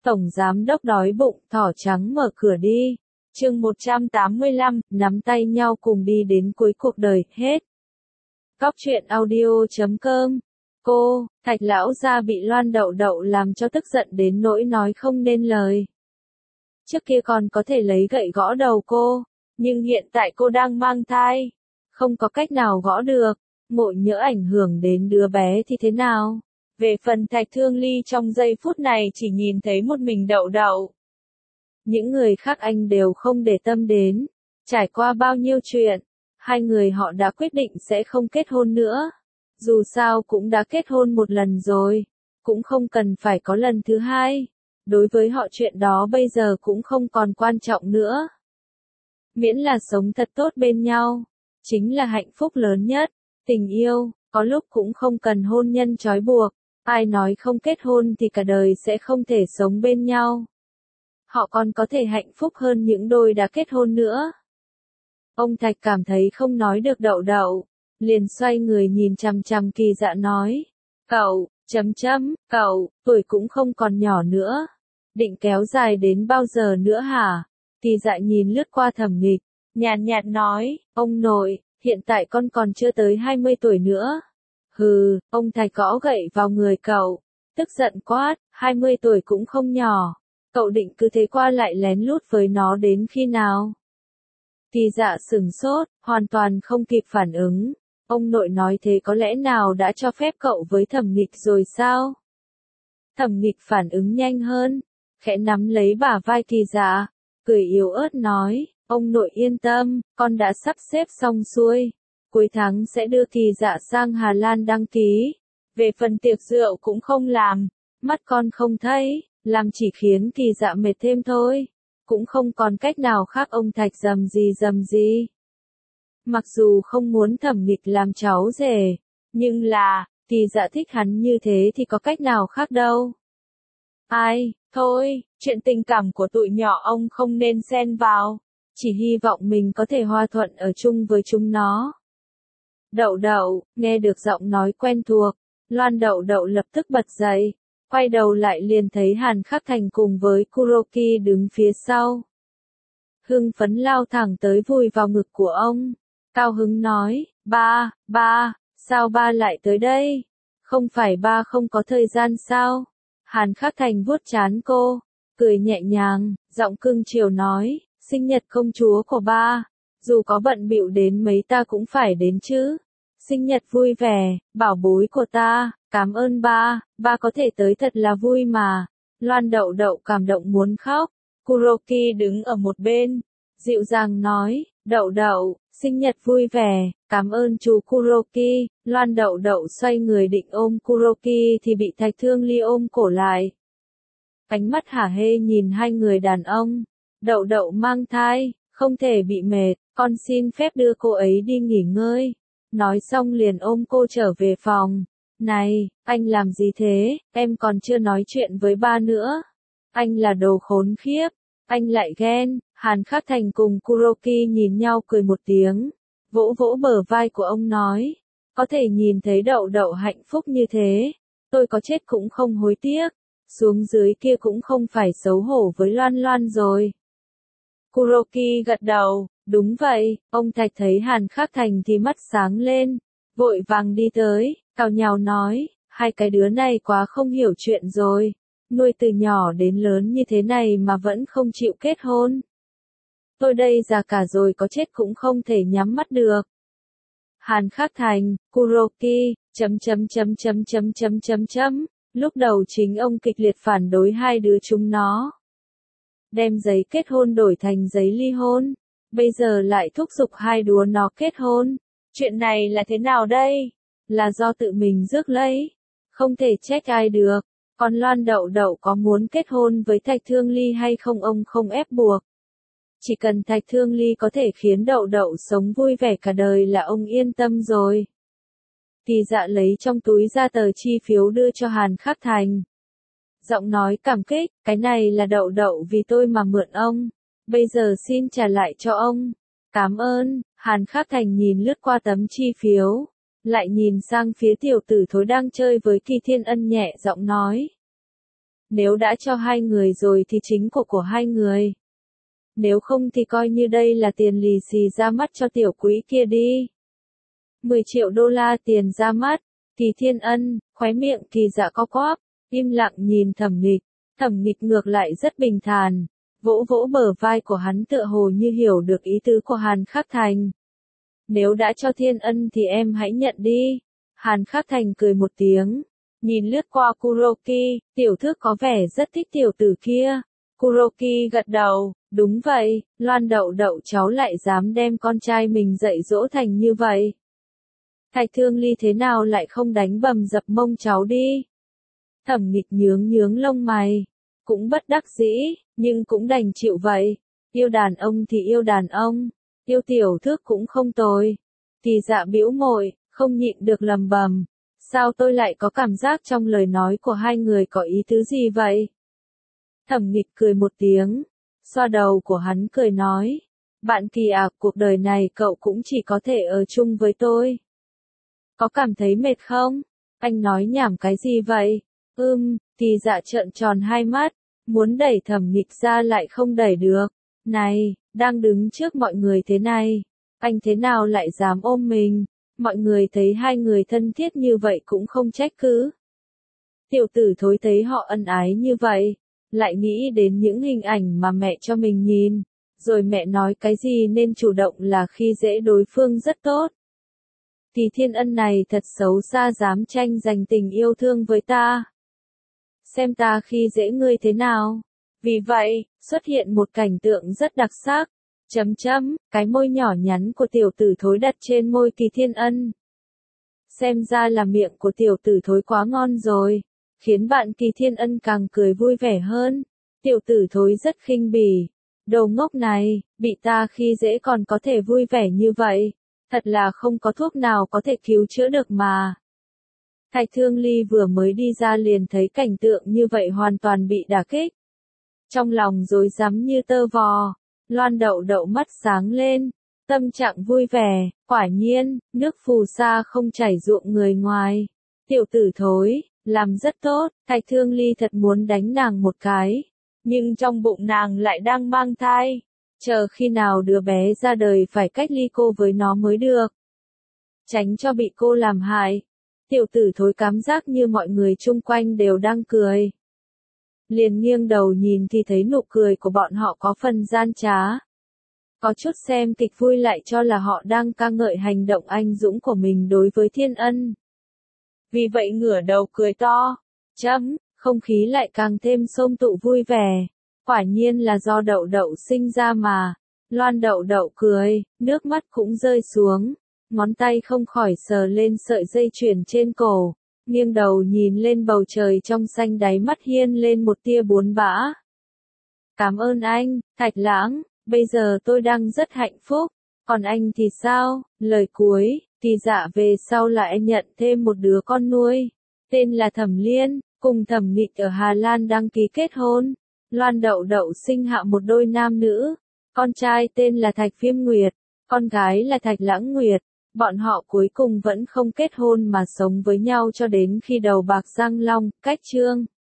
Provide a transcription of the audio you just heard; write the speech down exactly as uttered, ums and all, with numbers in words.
Tổng giám đốc đói bụng, thỏ trắng mở cửa đi. Chương một trăm tám mươi lăm, nắm tay nhau cùng đi đến cuối cuộc đời, hết. Cóc truyện audio chấm com. Cô, Thạch lão gia bị Loan Đậu Đậu làm cho tức giận đến nỗi nói không nên lời. Trước kia còn có thể lấy gậy gõ đầu cô, nhưng hiện tại cô đang mang thai, không có cách nào gõ được, ngộ nhỡ ảnh hưởng đến đứa bé thì thế nào? Về phần Thạch Thương Ly trong giây phút này chỉ nhìn thấy một mình Đậu Đậu. Những người khác anh đều không để tâm đến. Trải qua bao nhiêu chuyện, hai người họ đã quyết định sẽ không kết hôn nữa. Dù sao cũng đã kết hôn một lần rồi, cũng không cần phải có lần thứ hai. Đối với họ chuyện đó bây giờ cũng không còn quan trọng nữa. Miễn là sống thật tốt bên nhau, chính là hạnh phúc lớn nhất. Tình yêu, có lúc cũng không cần hôn nhân trói buộc. Ai nói không kết hôn thì cả đời sẽ không thể sống bên nhau. Họ còn có thể hạnh phúc hơn những đôi đã kết hôn nữa. Ông Thạch cảm thấy không nói được Đậu Đậu, liền xoay người nhìn chằm chằm Kỳ Dạ nói. Cậu, chấm chấm, cậu, tuổi cũng không còn nhỏ nữa. Định kéo dài đến bao giờ nữa hả? Kỳ Dạ nhìn lướt qua Thẩm Nghịch, nhàn nhạt nói, ông nội, hiện tại con còn chưa tới hai mươi tuổi nữa. Hừ, ông Thạch gõ gậy vào người cậu, tức giận quát, hai mươi tuổi cũng không nhỏ. Cậu định cứ thế qua lại lén lút với nó đến khi nào? Kỳ Dạ sửng sốt, hoàn toàn không kịp phản ứng. Ông nội nói thế có lẽ nào đã cho phép cậu với Thẩm Nghịch rồi sao? Thẩm Nghịch phản ứng nhanh hơn, khẽ nắm lấy bả vai Kỳ Dạ, cười yếu ớt nói, ông nội yên tâm, con đã sắp xếp xong xuôi. Cuối tháng sẽ đưa Kỳ Dạ sang Hà Lan đăng ký. Về phần tiệc rượu cũng không làm, mắt con không thấy, làm chỉ khiến Kỳ Dạ mệt thêm thôi. Cũng không còn cách nào khác. Ông Thạch rầm gì rầm gì. Mặc dù không muốn Thẩm Nghịch làm cháu rể, nhưng là, Kỳ Dạ thích hắn như thế thì có cách nào khác đâu. Ai, thôi, chuyện tình cảm của tụi nhỏ ông không nên xen vào, chỉ hy vọng mình có thể hòa thuận ở chung với chúng nó. Đậu Đậu, nghe được giọng nói quen thuộc, Loan Đậu Đậu lập tức bật dậy, quay đầu lại liền thấy Hàn Khắc Thành cùng với Kuroki đứng phía sau. Hưng phấn lao thẳng tới vùi vào ngực của ông, cao hứng nói, ba, ba, sao ba lại tới đây? Không phải ba không có thời gian sao? Hàn Khắc Thành vuốt trán cô, cười nhẹ nhàng, giọng cưng chiều nói, sinh nhật công chúa của ba, dù có bận bịu đến mấy ta cũng phải đến chứ. Sinh nhật vui vẻ, bảo bối của ta, cảm ơn ba, ba có thể tới thật là vui mà. Loan Đậu Đậu cảm động muốn khóc. Kuroki đứng ở một bên, dịu dàng nói, Đậu Đậu, sinh nhật vui vẻ, cảm ơn chú Kuroki. Loan Đậu Đậu xoay người định ôm Kuroki thì bị Thạch Thương Ly ôm cổ lại. Ánh mắt hả hê nhìn hai người đàn ông. Đậu Đậu mang thai, không thể bị mệt, con xin phép đưa cô ấy đi nghỉ ngơi. Nói xong liền ôm cô trở về phòng. Này, anh làm gì thế, em còn chưa nói chuyện với ba nữa. Anh là đồ khốn khiếp, anh lại ghen. Hàn Khắc Thành cùng Kuroki nhìn nhau cười một tiếng, vỗ vỗ bờ vai của ông nói, có thể nhìn thấy Đậu Đậu hạnh phúc như thế, tôi có chết cũng không hối tiếc, xuống dưới kia cũng không phải xấu hổ với Loan Loan rồi. Kuroki gật đầu, đúng vậy. Ông Thạch thấy Hàn Khắc Thành thì mắt sáng lên, vội vàng đi tới, cào nhào nói, hai cái đứa này quá không hiểu chuyện rồi, nuôi từ nhỏ đến lớn như thế này mà vẫn không chịu kết hôn. Tôi đây già cả rồi có chết cũng không thể nhắm mắt được. Hàn Khắc Thành, Kuroki, chấm chấm chấm chấm chấm chấm chấm chấm, lúc đầu chính ông kịch liệt phản đối hai đứa chúng nó. Đem giấy kết hôn đổi thành giấy ly hôn, bây giờ lại thúc giục hai đứa nó kết hôn. Chuyện này là thế nào đây? Là do tự mình rước lấy, không thể trách ai được. Còn Loan Đậu Đậu có muốn kết hôn với Thạch Thương Ly hay không ông không ép buộc. Chỉ cần Thạch Thương Ly có thể khiến Đậu Đậu sống vui vẻ cả đời là ông yên tâm rồi. Kỳ Dạ lấy trong túi ra tờ chi phiếu đưa cho Hàn Khắc Thành. Giọng nói cảm kích, cái này là Đậu Đậu vì tôi mà mượn ông, bây giờ xin trả lại cho ông. Cảm ơn. Hàn Khắc Thành nhìn lướt qua tấm chi phiếu, lại nhìn sang phía tiểu tử thối đang chơi với Kỳ Thiên Ân nhẹ giọng nói. Nếu đã cho hai người rồi thì chính của của hai người. Nếu không thì coi như đây là tiền lì xì ra mắt cho tiểu quý kia đi. mười triệu đô la tiền ra mắt. Kỳ Thiên Ân, khóe miệng Kỳ Dạ co quắp, im lặng nhìn Thẩm Nghịch. Thẩm Nghịch ngược lại rất bình thản, vỗ vỗ bờ vai của hắn tựa hồ như hiểu được ý tứ của Hàn Khắc Thành. Nếu đã cho Thiên Ân thì em hãy nhận đi. Hàn Khắc Thành cười một tiếng, nhìn lướt qua Kuroki, tiểu thước có vẻ rất thích tiểu tử kia. Kuroki gật đầu, đúng vậy, Loan Đậu Đậu cháu lại dám đem con trai mình dạy dỗ thành như vậy. Thạch Thương Ly thế nào lại không đánh bầm dập mông cháu đi. Thẩm Nghịch nhướng nhướng lông mày, cũng bất đắc dĩ, nhưng cũng đành chịu vậy. Yêu đàn ông thì yêu đàn ông, yêu tiểu thước cũng không tồi. Kỳ Dạ bĩu môi, không nhịn được lầm bầm. Sao tôi lại có cảm giác trong lời nói của hai người có ý tứ gì vậy? Thẩm Nghịch cười một tiếng, xoa đầu của hắn cười nói. Bạn Kỳ à, cuộc đời này cậu cũng chỉ có thể ở chung với tôi. Có cảm thấy mệt không? Anh nói nhảm cái gì vậy? Ưm, Kỳ Dạ trợn tròn hai mắt, muốn đẩy Thẩm Nghịch ra lại không đẩy được. Này, đang đứng trước mọi người thế này, anh thế nào lại dám ôm mình? Mọi người thấy hai người thân thiết như vậy cũng không trách cứ. Tiểu tử thối thấy họ ân ái như vậy, lại nghĩ đến những hình ảnh mà mẹ cho mình nhìn, rồi mẹ nói cái gì nên chủ động là khi dễ đối phương rất tốt. Thì Thiên Ân này thật xấu xa dám tranh giành tình yêu thương với ta. Xem ta khi dễ ngươi thế nào. Vì vậy, xuất hiện một cảnh tượng rất đặc sắc. Chấm chấm, cái môi nhỏ nhắn của tiểu tử thối đặt trên môi Kỳ Thiên Ân. Xem ra là miệng của tiểu tử thối quá ngon rồi, khiến bạn Kỳ Thiên Ân càng cười vui vẻ hơn. Tiểu tử thối rất khinh bỉ. Đồ ngốc này, bị ta khi dễ còn có thể vui vẻ như vậy. Thật là không có thuốc nào có thể cứu chữa được mà. Thạch Thương Ly vừa mới đi ra liền thấy cảnh tượng như vậy hoàn toàn bị đả kích. Trong lòng rối rắm như tơ vò, Loan Đậu Đậu mắt sáng lên, tâm trạng vui vẻ, quả nhiên, nước phù sa không chảy ruộng người ngoài. Tiểu tử thối, làm rất tốt, Thạch Thương Ly thật muốn đánh nàng một cái, nhưng trong bụng nàng lại đang mang thai. Chờ khi nào đứa bé ra đời phải cách ly cô với nó mới được. Tránh cho bị cô làm hại. Tiểu tử thối cảm giác như mọi người chung quanh đều đang cười. Liền nghiêng đầu nhìn thì thấy nụ cười của bọn họ có phần gian trá. Có chút xem kịch vui lại cho là họ đang ca ngợi hành động anh dũng của mình đối với Thiên Ân. Vì vậy ngửa đầu cười to. Chấm, không khí lại càng thêm xôm tụ vui vẻ. Quả nhiên là do Đậu Đậu sinh ra mà. Loan Đậu Đậu cười, nước mắt cũng rơi xuống. Ngón tay không khỏi sờ lên sợi dây chuyền trên cổ. Nghiêng đầu nhìn lên bầu trời trong xanh, đáy mắt hiên lên một tia buồn bã. Cảm ơn anh, Thạch Lãng, bây giờ tôi đang rất hạnh phúc. Còn anh thì sao? Lời cuối, Kỳ Dạ về sau lại nhận thêm một đứa con nuôi. Tên là Thẩm Liên, cùng Thẩm Nghịch ở Hà Lan đăng ký kết hôn. Loan Đậu Đậu sinh hạ một đôi nam nữ. Con trai tên là Thạch Phiêm Nguyệt, con gái là Thạch Lãng Nguyệt. Bọn họ cuối cùng vẫn không kết hôn mà sống với nhau cho đến khi đầu bạc răng long, cách chương.